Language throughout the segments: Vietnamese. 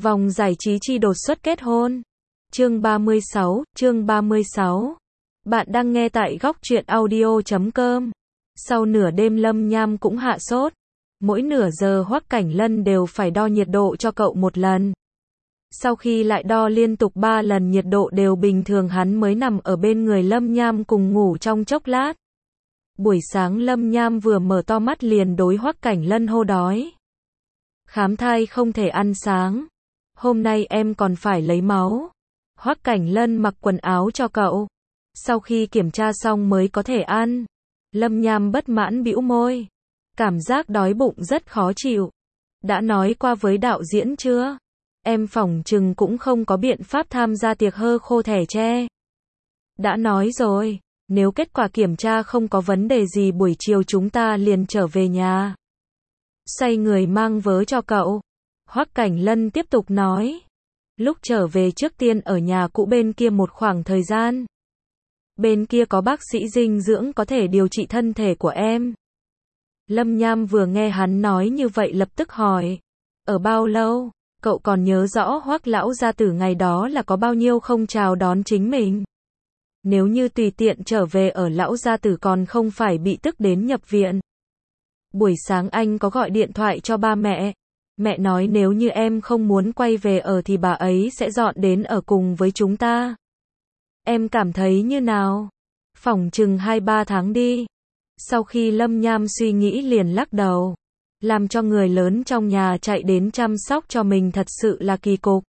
Vòng giải trí chi đột xuất kết hôn. Chương 36. Bạn đang nghe tại góc truyện audio.com. Sau nửa đêm Lâm Nham cũng hạ sốt. Mỗi nửa giờ Hoắc Cảnh Lân đều phải đo nhiệt độ cho cậu một lần. Sau khi lại đo liên tục 3 lần nhiệt độ đều bình thường, hắn mới nằm ở bên người Lâm Nham cùng ngủ trong chốc lát. Buổi sáng Lâm Nham vừa mở to mắt liền đối Hoắc Cảnh Lân hô đói. Khám thai không thể ăn sáng. Hôm nay em còn phải lấy máu. Hoắc Cảnh Lân mặc quần áo cho cậu. Sau khi kiểm tra xong mới có thể ăn. Lâm Nham bất mãn bĩu môi. Cảm giác đói bụng rất khó chịu. Đã nói qua với đạo diễn chưa? Em phỏng chừng cũng không có biện pháp tham gia tiệc hơ khô thẻ tre. Đã nói rồi, nếu kết quả kiểm tra không có vấn đề gì buổi chiều chúng ta liền trở về nhà. Xoay người mang vớ cho cậu. Hoắc Cảnh Lân tiếp tục nói. Lúc trở về trước tiên ở nhà cũ bên kia một khoảng thời gian. Bên kia có bác sĩ dinh dưỡng có thể điều trị thân thể của em. Lâm Nham vừa nghe hắn nói như vậy lập tức hỏi. Ở bao lâu? Cậu còn nhớ rõ Hoắc lão gia tử ngày đó là có bao nhiêu không chào đón chính mình? Nếu như tùy tiện trở về ở lão gia tử còn không phải bị tức đến nhập viện. Buổi sáng anh có gọi điện thoại cho ba mẹ. Mẹ nói nếu như em không muốn quay về ở thì bà ấy sẽ dọn đến ở cùng với chúng ta. Em cảm thấy như nào? Phỏng chừng 2-3 tháng đi. Sau khi Lâm Nham suy nghĩ liền lắc đầu. Làm cho người lớn trong nhà chạy đến chăm sóc cho mình thật sự là kỳ cục.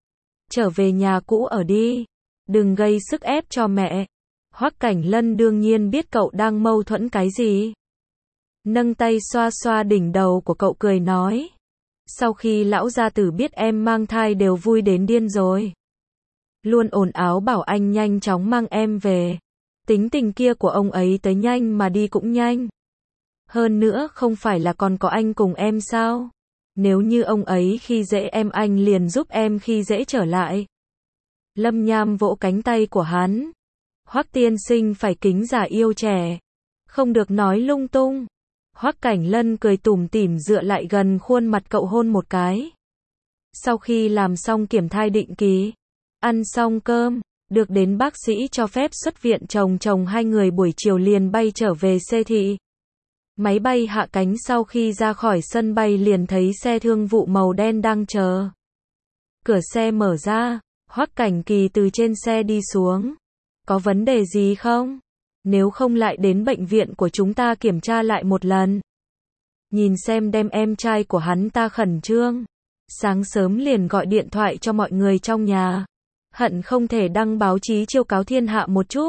Trở về nhà cũ ở đi. Đừng gây sức ép cho mẹ. Hoắc Cảnh Lân đương nhiên biết cậu đang mâu thuẫn cái gì. Nâng tay xoa xoa đỉnh đầu của cậu cười nói. Sau khi lão gia tử biết em mang thai đều vui đến điên rồi. Luôn ồn ào bảo anh nhanh chóng mang em về. Tính tình kia của ông ấy tới nhanh mà đi cũng nhanh. Hơn nữa không phải là còn có anh cùng em sao? Nếu như ông ấy khi dễ em anh liền giúp em khi dễ trở lại. Lâm Nham vỗ cánh tay của hắn. Hoắc tiên sinh phải kính già yêu trẻ. Không được nói lung tung. Hoắc Cảnh Lân cười tủm tỉm dựa lại gần khuôn mặt cậu hôn một cái. Sau khi làm xong kiểm thai định kỳ, ăn xong cơm, được đến bác sĩ cho phép xuất viện, chồng hai người buổi chiều liền bay trở về Xê Thị. Máy bay hạ cánh sau khi ra khỏi sân bay liền thấy xe thương vụ màu đen đang chờ. Cửa xe mở ra, Hoắc Cảnh Kỳ từ trên xe đi xuống. Có vấn đề gì không? Nếu không lại đến bệnh viện của chúng ta kiểm tra lại một lần. Nhìn xem đem em trai của hắn ta khẩn trương. Sáng sớm liền gọi điện thoại cho mọi người trong nhà. Hận không thể đăng báo chí chiêu cáo thiên hạ một chút.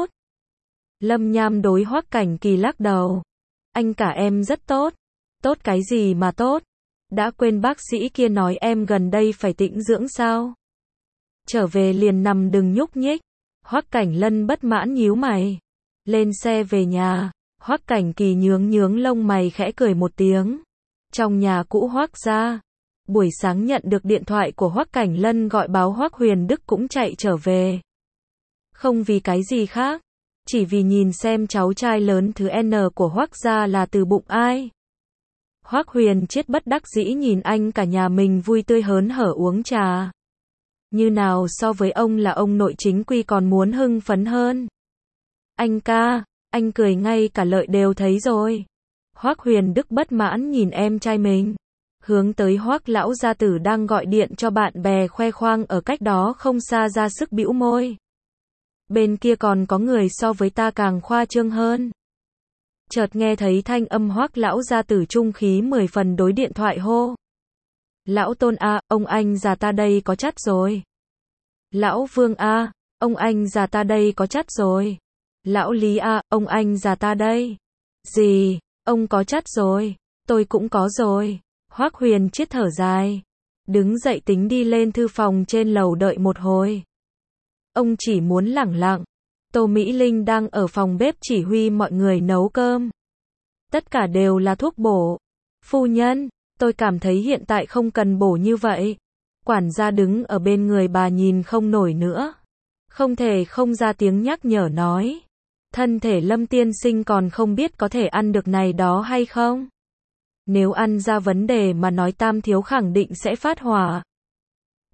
Lâm Nham đối Hoắc Cảnh Kỳ lắc đầu. Anh cả em rất tốt. Tốt cái gì mà tốt? Đã quên bác sĩ kia nói em gần đây phải tĩnh dưỡng sao? Trở về liền nằm đừng nhúc nhích. Hoắc Cảnh Lân bất mãn nhíu mày. Lên xe về nhà, Hoắc Cảnh Kỳ nhướng lông mày khẽ cười một tiếng. Trong nhà cũ Hoắc gia, buổi sáng nhận được điện thoại của Hoắc Cảnh Lân gọi báo Hoắc Huyền Đức cũng chạy trở về. Không vì cái gì khác, chỉ vì nhìn xem cháu trai lớn thứ N của Hoắc gia là từ bụng ai. Hoắc Huyền Triết bất đắc dĩ nhìn anh cả nhà mình vui tươi hớn hở uống trà. Như nào so với ông là ông nội chính quy còn muốn hưng phấn hơn. Anh ca, anh cười ngay cả Lợi đều thấy rồi. Hoắc Huyền Đức bất mãn nhìn em trai mình. Hướng tới Hoắc lão gia tử đang gọi điện cho bạn bè khoe khoang ở cách đó không xa ra sức bĩu môi. Bên kia còn có người so với ta càng khoa trương hơn. Chợt nghe thấy thanh âm Hoắc lão gia tử trung khí 10 phần đối điện thoại hô. Lão Tôn a, ông anh già ta đây có chắt rồi. Lão Vương a, ông anh già ta đây có chắt rồi. Lão Lý a, ông anh già ta đây. Gì, ông có chắt rồi, tôi cũng có rồi. Hoắc Huyền Triết thở dài. Đứng dậy tính đi lên thư phòng trên lầu đợi một hồi. Ông chỉ muốn lẳng lặng. Tô Mỹ Linh đang ở phòng bếp chỉ huy mọi người nấu cơm. Tất cả đều là thuốc bổ. Phu nhân, tôi cảm thấy hiện tại không cần bổ như vậy. Quản gia đứng ở bên người bà nhìn không nổi nữa. Không thể không ra tiếng nhắc nhở nói. Thân thể Lâm tiên sinh còn không biết có thể ăn được này đó hay không. Nếu ăn ra vấn đề mà nói Tam thiếu khẳng định sẽ phát hỏa.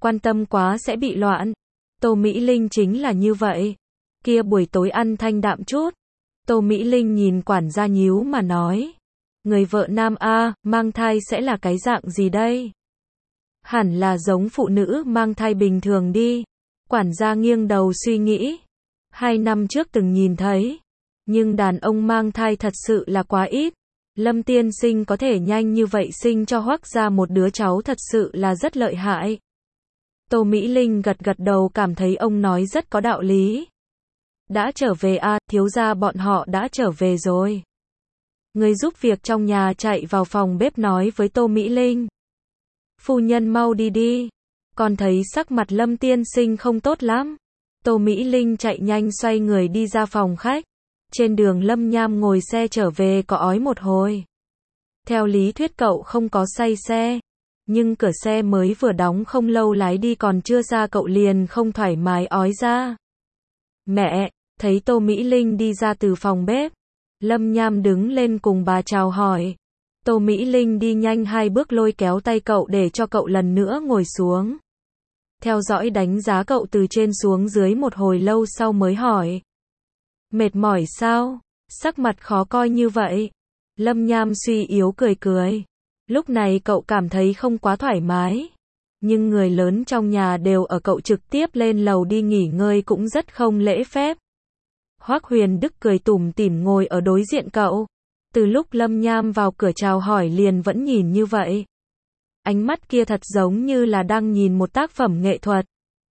quan tâm quá sẽ bị loạn. Tô Mỹ Linh chính là như vậy. Kia buổi tối ăn thanh đạm chút. Tô Mỹ Linh nhìn quản gia nhíu mà nói. Người vợ nam A, mang thai sẽ là cái dạng gì đây? Hẳn là giống phụ nữ mang thai bình thường đi. Quản gia nghiêng đầu suy nghĩ. 2 năm trước từng nhìn thấy. Nhưng đàn ông mang thai thật sự là quá ít. Lâm tiên sinh có thể nhanh như vậy sinh cho Hoắc ra một đứa cháu thật sự là rất lợi hại. Tô Mỹ Linh gật gật đầu cảm thấy ông nói rất có đạo lý. Đã trở về à, thiếu gia bọn họ đã trở về rồi. Người giúp việc trong nhà chạy vào phòng bếp nói với Tô Mỹ Linh. Phu nhân mau đi đi. Còn thấy sắc mặt Lâm tiên sinh không tốt lắm. Tô Mỹ Linh chạy nhanh xoay người đi ra phòng khách. Trên đường Lâm Nham ngồi xe trở về có ói một hồi. Theo lý thuyết cậu không có say xe. Nhưng cửa xe mới vừa đóng không lâu lái đi còn chưa ra cậu liền không thoải mái ói ra. Mẹ, thấy Tô Mỹ Linh đi ra từ phòng bếp. Lâm Nham đứng lên cùng bà chào hỏi. Tô Mỹ Linh đi nhanh 2 bước lôi kéo tay cậu để cho cậu lần nữa ngồi xuống. Theo dõi đánh giá cậu từ trên xuống dưới một hồi lâu sau mới hỏi. Mệt mỏi sao? Sắc mặt khó coi như vậy. Lâm Nham suy yếu cười cười. Lúc này cậu cảm thấy không quá thoải mái. Nhưng người lớn trong nhà đều ở cậu trực tiếp lên lầu đi nghỉ ngơi cũng rất không lễ phép. Hoắc Huyền Đức cười tủm tỉm ngồi ở đối diện cậu. Từ lúc Lâm Nham vào cửa chào hỏi liền vẫn nhìn như vậy. Ánh mắt kia thật giống như là đang nhìn một tác phẩm nghệ thuật.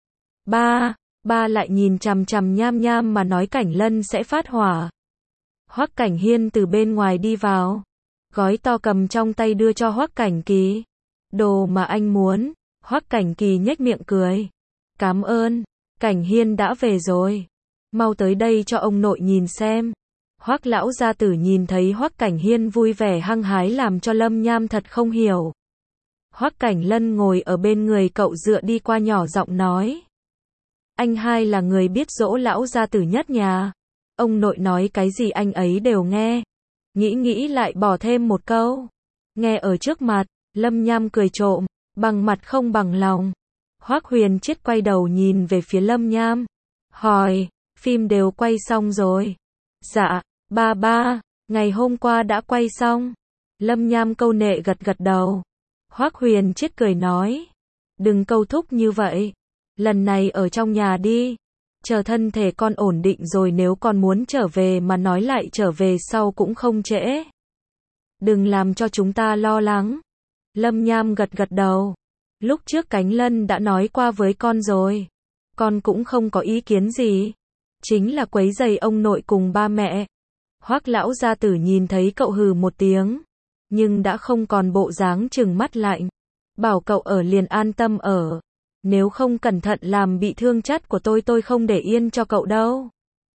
Ba lại nhìn chằm chằm Nham Nham mà nói Cảnh Lân sẽ phát hỏa. Hoắc Cảnh Hiên từ bên ngoài đi vào. Gói to cầm trong tay đưa cho Hoắc Cảnh Kỳ. Đồ mà anh muốn. Hoắc Cảnh Kỳ nhếch miệng cười. Cảm ơn. Cảnh Hiên đã về rồi. Mau tới đây cho ông nội nhìn xem. Hoắc lão gia tử nhìn thấy Hoắc Cảnh Hiên vui vẻ hăng hái làm cho Lâm Nham thật không hiểu. Hoắc Cảnh Lân ngồi ở bên người cậu dựa đi qua nhỏ giọng nói. Anh hai là người biết dỗ lão gia tử nhất nhà. Ông nội nói cái gì anh ấy đều nghe. Nghĩ lại bỏ thêm một câu. Nghe ở trước mặt, Lâm Nham cười trộm, bằng mặt không bằng lòng. Hoắc Huyền Triết quay đầu nhìn về phía Lâm Nham. Hỏi, phim đều quay xong rồi. Dạ, ba, ngày hôm qua đã quay xong. Lâm Nham câu nệ gật gật đầu. Hoắc Huyền Triết cười nói. Đừng câu thúc như vậy. Lần này ở trong nhà đi. Chờ thân thể con ổn định rồi nếu con muốn trở về mà nói lại trở về sau cũng không trễ. Đừng làm cho chúng ta lo lắng. Lâm Nham gật gật đầu. Lúc trước Cánh Lân đã nói qua với con rồi. Con cũng không có ý kiến gì. Chính là quấy rầy ông nội cùng ba mẹ. Hoắc lão gia tử nhìn thấy cậu hừ một tiếng. Nhưng đã không còn bộ dáng trừng mắt lạnh. Bảo cậu ở liền an tâm ở. Nếu không cẩn thận làm bị thương chất của tôi không để yên cho cậu đâu.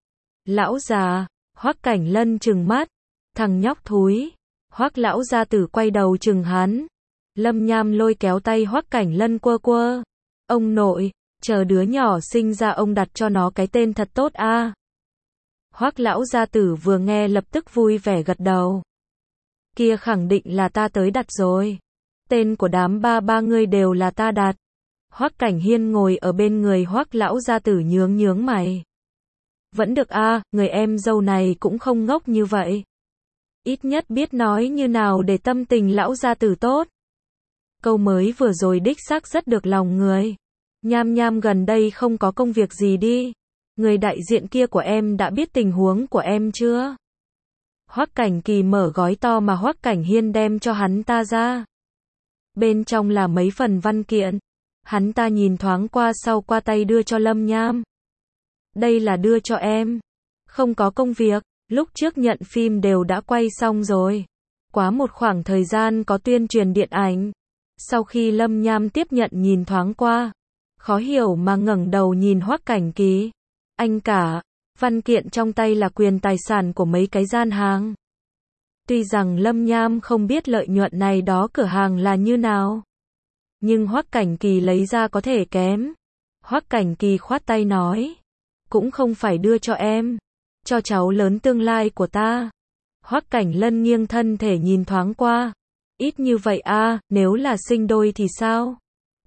Lão già, Hoắc Cảnh Lân trừng mắt. Thằng nhóc thúi. Hoắc lão gia tử quay đầu trừng hắn. Lâm Nham lôi kéo tay Hoắc Cảnh Lân quơ quơ. Ông nội, chờ đứa nhỏ sinh ra ông đặt cho nó cái tên thật tốt a. Hoắc lão gia tử vừa nghe lập tức vui vẻ gật đầu. Kia khẳng định là ta tới đặt rồi. Tên của đám ba ngươi đều là ta đặt. Hoắc Cảnh Hiên ngồi ở bên người Hoắc lão gia tử nhướng mày. Vẫn được a, người em dâu này cũng không ngốc như vậy. Ít nhất biết nói như nào để tâm tình lão gia tử tốt. Câu mới vừa rồi đích xác rất được lòng người. Nham gần đây không có công việc gì đi. Người đại diện kia của em đã biết tình huống của em chưa? Hoắc Cảnh Kỳ mở gói to mà Hoắc Cảnh Hiên đem cho hắn ta ra. Bên trong là mấy phần văn kiện. Hắn ta nhìn thoáng qua sau qua tay đưa cho Lâm Nham. Đây là đưa cho em. Không có công việc, lúc trước nhận phim đều đã quay xong rồi. Quá một khoảng thời gian có tuyên truyền điện ảnh. Sau khi Lâm Nham tiếp nhận nhìn thoáng qua. Khó hiểu mà ngẩng đầu nhìn Hoắc Cảnh Kỳ. Anh cả, văn kiện trong tay là quyền tài sản của mấy cái gian hàng. Tuy rằng Lâm Nham không biết lợi nhuận này đó cửa hàng là như nào. Nhưng Hoắc Cảnh Kỳ lấy ra có thể kém. Hoắc Cảnh Kỳ khoát tay nói. Cũng không phải đưa cho em. Cho cháu lớn tương lai của ta. Hoắc Cảnh Lân nghiêng thân thể nhìn thoáng qua. Ít như vậy a, nếu là sinh đôi thì sao?